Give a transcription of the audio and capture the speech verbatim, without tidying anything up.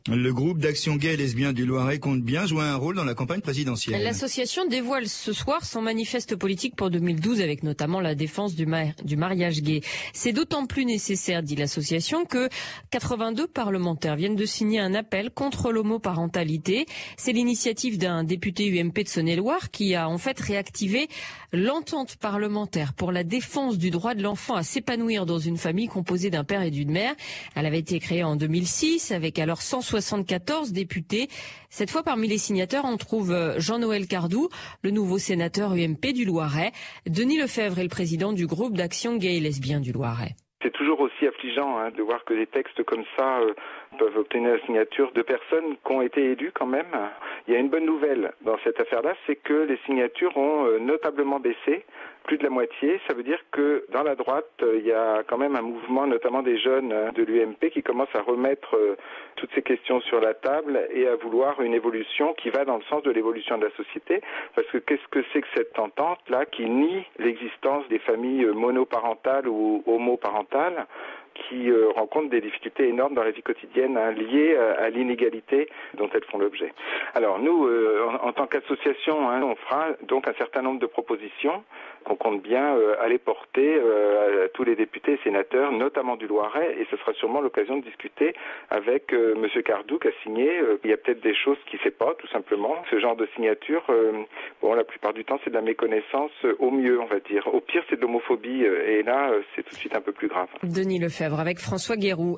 Le groupe d'action gay et lesbien du Loiret compte bien jouer un rôle dans la campagne présidentielle. L'association dévoile ce soir son manifeste politique pour deux mille douze avec notamment la défense du, ma- du mariage gay. C'est d'autant plus nécessaire, dit l'association, que quatre-vingt-deux parlementaires viennent de signer un appel contre l'homoparentalité. C'est l'initiative d'un député U M P de Saône-et-Loire qui a en fait réactivé l'entente parlementaire pour la défense du droit de l'enfant à s'épanouir dans une famille composée d'un père et d'une mère. Elle avait été créée en deux mille six avec alors cent soixante-quatorze députés. Cette fois, parmi les signataires, on trouve Jean-Noël Cardou, le nouveau sénateur U M P du Loiret. Denis Lefebvre est le président du groupe d'action gay et lesbien du Loiret. C'est toujours aussi affligeant hein, de voir que des textes comme ça euh, peuvent obtenir la signature de personnes qui ont été élues quand même. Il y a une bonne nouvelle dans cette affaire-là, c'est que les signatures ont euh, notablement baissé, plus de la moitié. Ça veut dire que dans la droite, euh, il y a quand même un mouvement, notamment des jeunes euh, de l'U M P, qui commencent à remettre euh, toutes ces questions sur la table et à vouloir une évolution qui va dans le sens de l'évolution de la société. Parce que qu'est-ce que c'est que cette entente-là qui nie l'existence des familles monoparentales ou homoparentales, qui euh, rencontrent des difficultés énormes dans la vie quotidienne hein, liées à, à l'inégalité dont elles font l'objet. Alors nous, euh, en, en tant qu'association, hein, on fera donc un certain nombre de propositions qu'on compte bien euh, aller porter euh, à tous les députés et sénateurs, notamment du Loiret, et ce sera sûrement l'occasion de discuter avec euh, Monsieur Cardou qui a signé. Euh, il y a peut-être des choses qu'il ne sait pas, tout simplement. Ce genre de signature, euh, bon, la plupart du temps, c'est de la méconnaissance, euh, au mieux, on va dire. Au pire, c'est de l'homophobie, euh, et là, euh, c'est tout de suite un peu plus grave. Denis Lefebvre avec François Guéroux.